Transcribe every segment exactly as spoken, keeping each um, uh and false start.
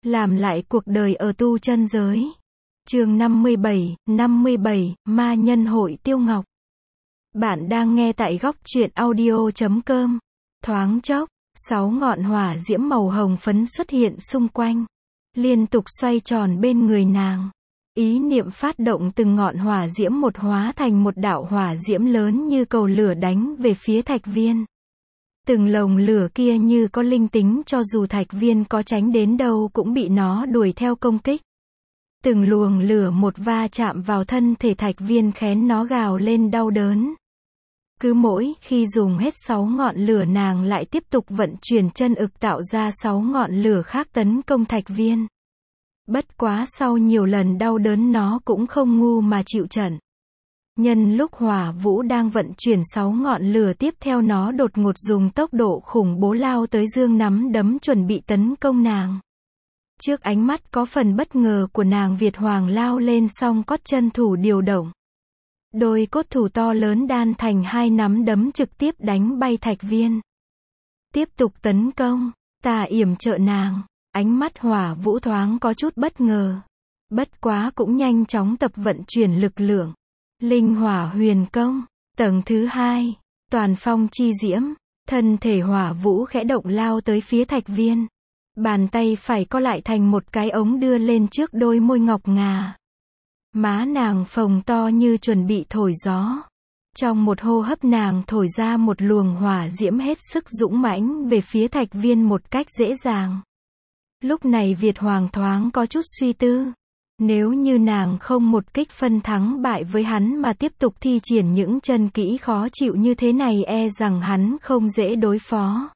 Làm lại cuộc đời ở tu chân giới. Chương năm mươi bảy, năm mươi bảy, Ma Nhân Hội Tiêu Ngọc. Bạn đang nghe tại góc truyện audio chấm com. Thoáng chốc, sáu ngọn hỏa diễm màu hồng phấn xuất hiện xung quanh, liên tục xoay tròn bên người nàng. Ý niệm phát động từng ngọn hỏa diễm một hóa thành một đạo hỏa diễm lớn như cầu lửa đánh về phía Thạch Viên. Từng lồng lửa kia như có linh tính, cho dù Thạch Viên có tránh đến đâu cũng bị nó đuổi theo công kích. Từng luồng lửa một va chạm vào thân thể Thạch Viên khén nó gào lên đau đớn. Cứ mỗi khi dùng hết sáu ngọn lửa, nàng lại tiếp tục vận chuyển chân ực tạo ra sáu ngọn lửa khác tấn công Thạch Viên. Bất quá sau nhiều lần đau đớn nó cũng không ngu mà chịu trận. Nhân lúc Hỏa Vũ đang vận chuyển sáu ngọn lửa tiếp theo, nó đột ngột dùng tốc độ khủng bố lao tới, giương nắm đấm chuẩn bị tấn công nàng. Trước ánh mắt có phần bất ngờ của nàng, Việt Hoàng lao lên song cốt chân thủ điều động. Đôi cốt thủ to lớn đan thành hai nắm đấm trực tiếp đánh bay Thạch Viên. Tiếp tục tấn công, ta yểm trợ nàng. Ánh mắt Hỏa Vũ thoáng có chút bất ngờ. Bất quá cũng nhanh chóng tập vận chuyển lực lượng. Linh Hỏa Huyền Công, tầng thứ hai, toàn phong chi diễm. Thân thể Hỏa Vũ khẽ động lao tới phía Thạch Viên. Bàn tay phải co lại thành một cái ống đưa lên trước đôi môi ngọc ngà. Má nàng phồng to như chuẩn bị thổi gió. Trong một hô hấp nàng thổi ra một luồng hỏa diễm hết sức dũng mãnh về phía Thạch Viên một cách dễ dàng. Lúc này Việt Hoàng thoáng có chút suy tư. Nếu như nàng không một kích phân thắng bại với hắn mà tiếp tục thi triển những chân kỹ khó chịu như thế này, e rằng hắn không dễ đối phó.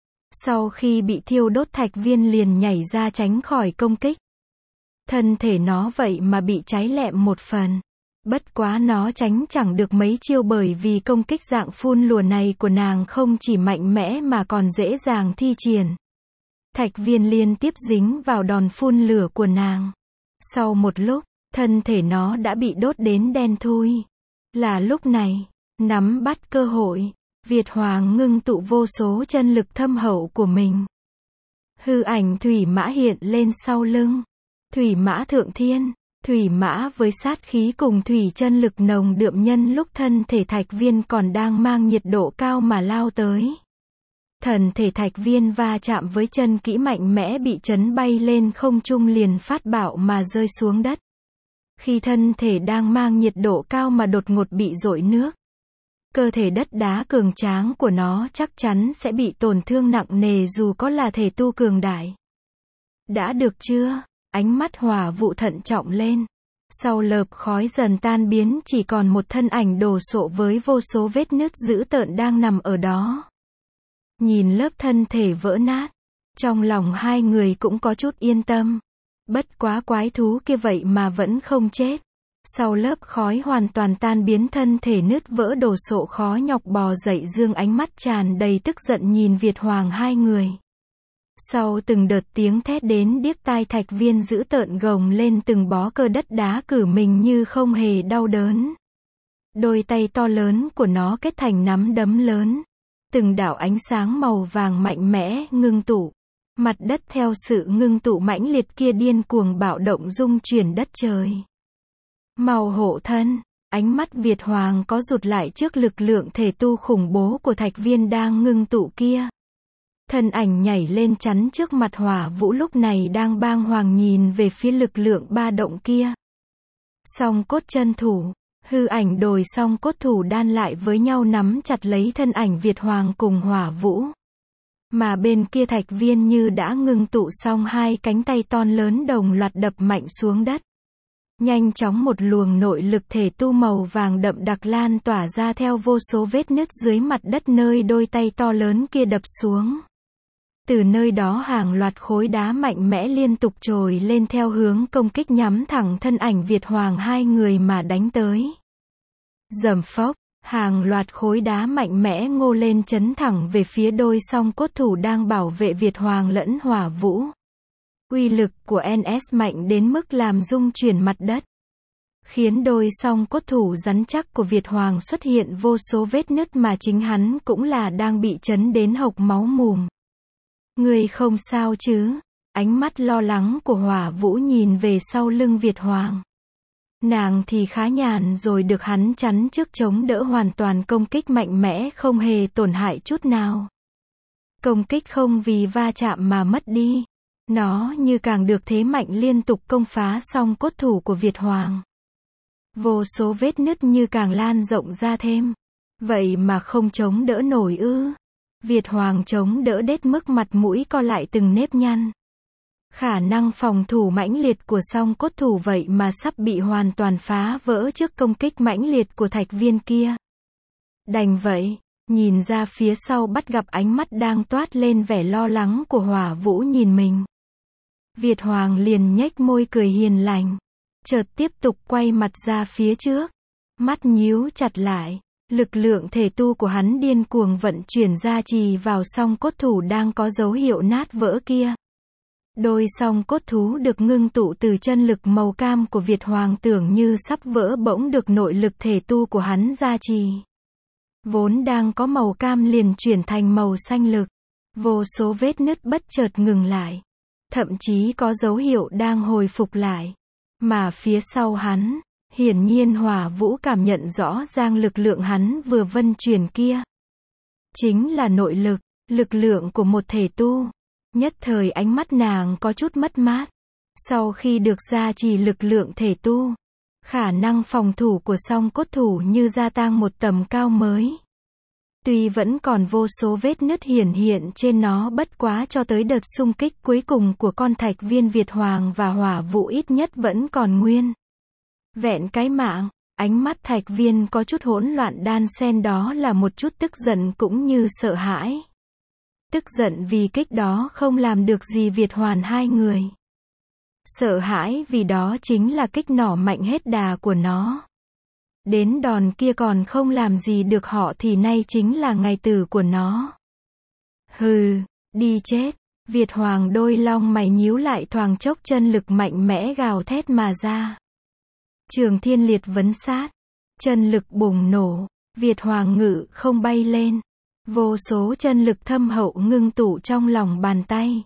Sau khi bị thiêu đốt, Thạch Viên liền nhảy ra tránh khỏi công kích. Thân thể nó vậy mà bị cháy lẹm một phần. Bất quá nó tránh chẳng được mấy chiêu, bởi vì công kích dạng phun lửa này của nàng không chỉ mạnh mẽ mà còn dễ dàng thi triển. Thạch Viên liên tiếp dính vào đòn phun lửa của nàng. Sau một lúc, thân thể nó đã bị đốt đến đen thui. Là lúc này, nắm bắt cơ hội, Việt Hoàng ngưng tụ vô số chân lực thâm hậu của mình. Hư ảnh thủy mã hiện lên sau lưng. Thủy mã thượng thiên, thủy mã với sát khí cùng thủy chân lực nồng đượm, nhân lúc thân thể Thạch Viên còn đang mang nhiệt độ cao mà lao tới. Thần thể Thạch Viên va chạm với chân kỹ mạnh mẽ, bị chấn bay lên không trung, liền phát bạo mà rơi xuống đất. Khi thân thể đang mang nhiệt độ cao mà đột ngột bị dội nước, cơ thể đất đá cường tráng của nó chắc chắn sẽ bị tổn thương nặng nề dù có là thể tu cường đại. Đã được chưa? Ánh mắt Hỏa Vũ thận trọng lên. Sau lợp khói dần tan biến, chỉ còn một thân ảnh đồ sộ với vô số vết nứt dữ tợn đang nằm ở đó. Nhìn lớp thân thể vỡ nát, trong lòng hai người cũng có chút yên tâm. Bất quá quái thú kia vậy mà vẫn không chết. Sau lớp khói hoàn toàn tan biến, thân thể nứt vỡ đồ sộ khó nhọc bò dậy, dương ánh mắt tràn đầy tức giận nhìn Việt Hoàng hai người. Sau từng đợt tiếng thét đến điếc tai, Thạch Viên dữ tợn gồng lên từng bó cơ đất đá cử mình như không hề đau đớn. Đôi tay to lớn của nó kết thành nắm đấm lớn. Từng đạo ánh sáng màu vàng mạnh mẽ ngưng tụ. Mặt đất theo sự ngưng tụ mãnh liệt kia điên cuồng bạo động, rung chuyển đất trời. Màu hộ thân, ánh mắt Việt Hoàng có rụt lại trước lực lượng thể tu khủng bố của Thạch Viên đang ngưng tụ kia. Thân ảnh nhảy lên chắn trước mặt Hỏa Vũ, lúc này đang bàng hoàng nhìn về phía lực lượng ba động kia. Song cốt chân thủ, hư ảnh đồi song cốt thủ đan lại với nhau, nắm chặt lấy thân ảnh Việt Hoàng cùng Hỏa Vũ. Mà bên kia Thạch Viên như đã ngưng tụ xong, hai cánh tay to lớn đồng loạt đập mạnh xuống đất. Nhanh chóng một luồng nội lực thể tu màu vàng đậm đặc lan tỏa ra theo vô số vết nứt dưới mặt đất nơi đôi tay to lớn kia đập xuống. Từ nơi đó hàng loạt khối đá mạnh mẽ liên tục trồi lên theo hướng công kích, nhắm thẳng thân ảnh Việt Hoàng hai người mà đánh tới. Rầm phốc, hàng loạt khối đá mạnh mẽ ngô lên chấn thẳng về phía đôi song cốt thủ đang bảo vệ Việt Hoàng lẫn Hỏa Vũ. Uy lực của en ét mạnh đến mức làm rung chuyển mặt đất, khiến đôi song cốt thủ rắn chắc của Việt Hoàng xuất hiện vô số vết nứt, mà chính hắn cũng là đang bị chấn đến hộc máu mồm. Người không sao chứ? Ánh mắt lo lắng của Hỏa Vũ nhìn về sau lưng Việt Hoàng. Nàng thì khá nhàn rồi được hắn chắn trước chống đỡ hoàn toàn công kích mạnh mẽ không hề tổn hại chút nào. Công kích không vì va chạm mà mất đi. Nó như càng được thế mạnh liên tục công phá song cốt thủ của Việt Hoàng. Vô số vết nứt như càng lan rộng ra thêm. Vậy mà không chống đỡ nổi ư? Việt Hoàng chống đỡ đến mức mặt mũi co lại từng nếp nhăn. Khả năng phòng thủ mãnh liệt của song cốt thủ vậy mà sắp bị hoàn toàn phá vỡ trước công kích mãnh liệt của Thạch Viên kia. Đành vậy, nhìn ra phía sau bắt gặp ánh mắt đang toát lên vẻ lo lắng của Hỏa Vũ nhìn mình. Việt Hoàng liền nhếch môi cười hiền lành, chợt tiếp tục quay mặt ra phía trước, mắt nhíu chặt lại, lực lượng thể tu của hắn điên cuồng vận chuyển gia trì vào song cốt thủ đang có dấu hiệu nát vỡ kia. Đôi song cốt thú được ngưng tụ từ chân lực màu cam của Việt Hoàng tưởng như sắp vỡ bỗng được nội lực thể tu của hắn gia trì. Vốn đang có màu cam liền chuyển thành màu xanh lực. Vô số vết nứt bất chợt ngừng lại. Thậm chí có dấu hiệu đang hồi phục lại. Mà phía sau hắn, hiển nhiên Hỏa Vũ cảm nhận rõ ràng lực lượng hắn vừa vân chuyển kia. Chính là nội lực, lực lượng của một thể tu. Nhất thời ánh mắt nàng có chút mất mát. Sau khi được gia trì lực lượng thể tu, khả năng phòng thủ của song cốt thủ như gia tăng một tầm cao mới. Tuy vẫn còn vô số vết nứt hiển hiện trên nó bất quá cho tới đợt xung kích cuối cùng của con Thạch Viên Việt Hoàng và Hỏa Vũ ít nhất vẫn còn nguyên. Vẹn cái mạng, ánh mắt Thạch Viên có chút hỗn loạn đan xen đó là một chút tức giận cũng như sợ hãi. Tức giận vì kích đó không làm được gì Việt Hoàn hai người. Sợ hãi vì đó chính là kích nỏ mạnh hết đà của nó. Đến đòn kia còn không làm gì được họ thì nay chính là ngày tử của nó. Hừ, đi chết. Việt Hoàng đôi lông mày nhíu lại thoáng chốc chân lực mạnh mẽ gào thét mà ra. Trường Thiên Liệt vấn sát. Chân lực bùng nổ. Việt Hoàng ngự không bay lên. Vô số chân lực thâm hậu ngưng tụ trong lòng bàn tay.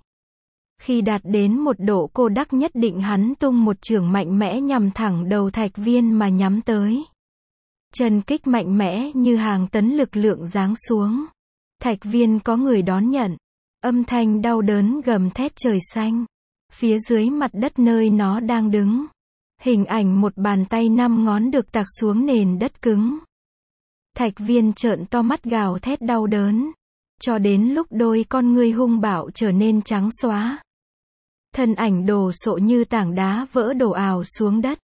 Khi đạt đến một độ cô đắc nhất định hắn tung một chưởng mạnh mẽ nhằm thẳng đầu Thạch Viên mà nhắm tới. Chân kích mạnh mẽ như hàng tấn lực lượng giáng xuống. Thạch Viên có người đón nhận. Âm thanh đau đớn gầm thét trời xanh. Phía dưới mặt đất nơi nó đang đứng. Hình ảnh một bàn tay năm ngón được tạc xuống nền đất cứng. Thạch Viên trợn to mắt gào thét đau đớn. Cho đến lúc đôi con ngươi hung bạo trở nên trắng xóa. Thân ảnh đồ sộ như tảng đá vỡ đổ ào xuống đất.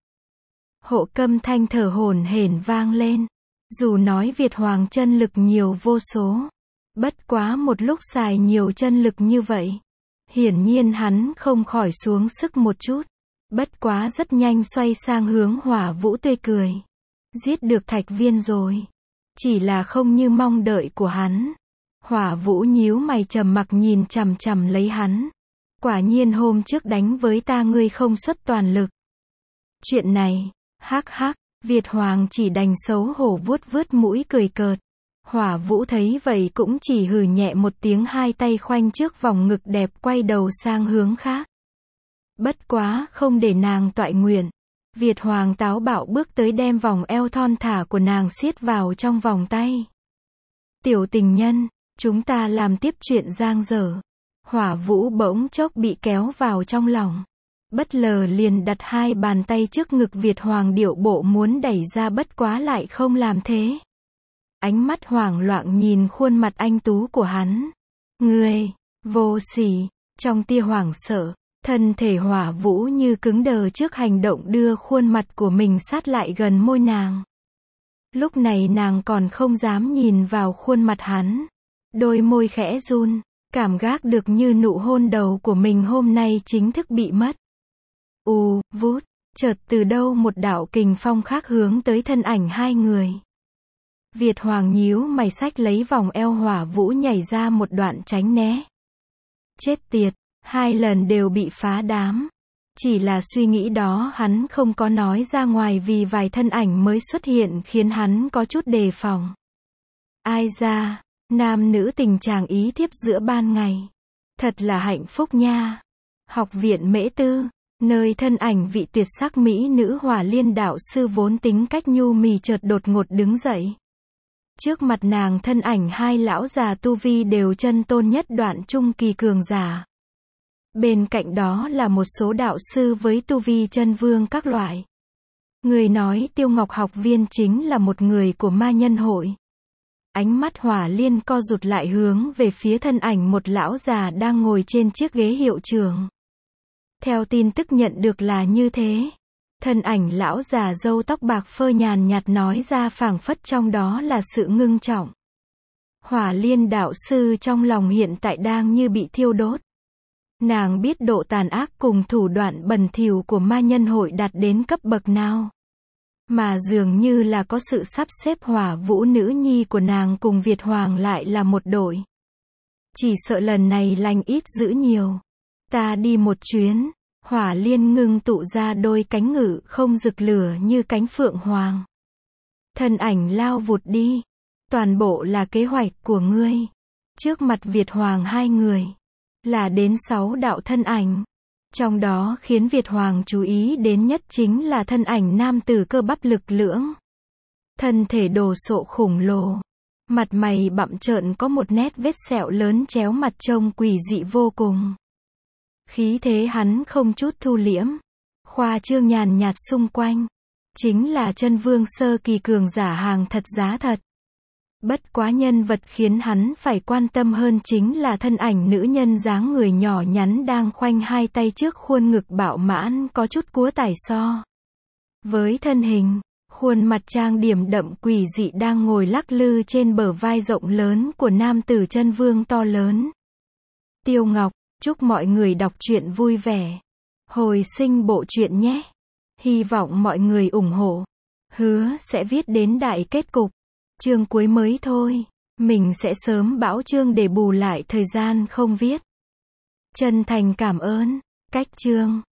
Hộ Câm Thanh thở hổn hển vang lên. Dù nói Việt Hoàng chân lực nhiều vô số. Bất quá một lúc xài nhiều chân lực như vậy. Hiển nhiên hắn không khỏi xuống sức một chút. Bất quá rất nhanh xoay sang hướng Hỏa Vũ tươi cười. Giết được Thạch Viên rồi. Chỉ là không như mong đợi của hắn. Hỏa Vũ nhíu mày trầm mặc nhìn chằm chằm lấy hắn. Quả nhiên hôm trước đánh với ta ngươi không xuất toàn lực. Chuyện này, hắc hắc, Việt Hoàng chỉ đành xấu hổ vuốt vuốt mũi cười cợt. Hỏa Vũ thấy vậy cũng chỉ hừ nhẹ một tiếng, hai tay khoanh trước vòng ngực đẹp quay đầu sang hướng khác. Bất quá không để nàng toại nguyện. Việt Hoàng táo bạo bước tới đem vòng eo thon thả của nàng siết vào trong vòng tay. Tiểu tình nhân, chúng ta làm tiếp chuyện giang dở. Hỏa Vũ bỗng chốc bị kéo vào trong lòng. Bất lờ liền đặt hai bàn tay trước ngực Việt Hoàng điệu bộ muốn đẩy ra bất quá lại không làm thế. Ánh mắt hoảng loạn nhìn khuôn mặt anh tú của hắn. Ngươi, vô sỉ, trong tia hoảng sợ. Thân thể Hỏa Vũ như cứng đờ trước hành động đưa khuôn mặt của mình sát lại gần môi nàng. Lúc này nàng còn không dám nhìn vào khuôn mặt hắn. Đôi môi khẽ run, cảm giác được như nụ hôn đầu của mình hôm nay chính thức bị mất. U, vút, chợt từ đâu một đạo kình phong khác hướng tới thân ảnh hai người. Việt Hoàng nhíu mày xách lấy vòng eo Hỏa Vũ nhảy ra một đoạn tránh né. Chết tiệt. Hai lần đều bị phá đám. Chỉ là suy nghĩ đó hắn không có nói ra ngoài vì vài thân ảnh mới xuất hiện khiến hắn có chút đề phòng. Ai ra, nam nữ tình chàng ý thiếp giữa ban ngày. Thật là hạnh phúc nha. Học viện Mễ Tư, nơi thân ảnh vị tuyệt sắc mỹ nữ Hỏa Liên đạo sư vốn tính cách nhu mì chợt đột ngột đứng dậy. Trước mặt nàng thân ảnh hai lão già tu vi đều chân tôn nhất đoạn trung kỳ cường giả. Bên cạnh đó là một số đạo sư với tu vi chân vương các loại. Người nói Tiêu Ngọc học viên chính là một người của ma nhân hội. Ánh mắt Hỏa Liên co rụt lại hướng về phía thân ảnh một lão già đang ngồi trên chiếc ghế hiệu trưởng. Theo tin tức nhận được là như thế. Thân ảnh lão già râu tóc bạc phơ nhàn nhạt nói ra phảng phất trong đó là sự ngưng trọng. Hỏa Liên đạo sư trong lòng hiện tại đang như bị thiêu đốt. Nàng biết độ tàn ác cùng thủ đoạn bẩn thỉu của ma nhân hội đạt đến cấp bậc nào. Mà dường như là có sự sắp xếp Hỏa Vũ nữ nhi của nàng cùng Việt Hoàng lại là một đội. Chỉ sợ lần này lành ít dữ nhiều. Ta đi một chuyến. Hỏa Liên ngưng tụ ra đôi cánh ngự không rực lửa như cánh phượng hoàng. Thân ảnh lao vụt đi. Toàn bộ là kế hoạch của ngươi. Trước mặt Việt Hoàng hai người. Là đến sáu đạo thân ảnh. Trong đó khiến Việt Hoàng chú ý đến nhất chính là thân ảnh nam tử cơ bắp lực lưỡng. Thân thể đồ sộ khủng lồ. Mặt mày bặm trợn có một nét vết sẹo lớn chéo mặt trông quỷ dị vô cùng. Khí thế hắn không chút thu liễm. Khoa trương nhàn nhạt xung quanh. Chính là chân vương sơ kỳ cường giả hàng thật giá thật. Bất quá nhân vật khiến hắn phải quan tâm hơn chính là thân ảnh nữ nhân dáng người nhỏ nhắn đang khoanh hai tay trước khuôn ngực bạo mãn có chút cúa tải so. Với thân hình, khuôn mặt trang điểm đậm quỷ dị đang ngồi lắc lư trên bờ vai rộng lớn của nam tử chân vương to lớn. Tiêu Ngọc, chúc mọi người đọc truyện vui vẻ. Hồi sinh bộ truyện nhé. Hy vọng mọi người ủng hộ. Hứa sẽ viết đến đại kết cục. Chương cuối mới thôi. Mình sẽ sớm bão chương để bù lại thời gian không viết. Chân thành cảm ơn. Cách chương.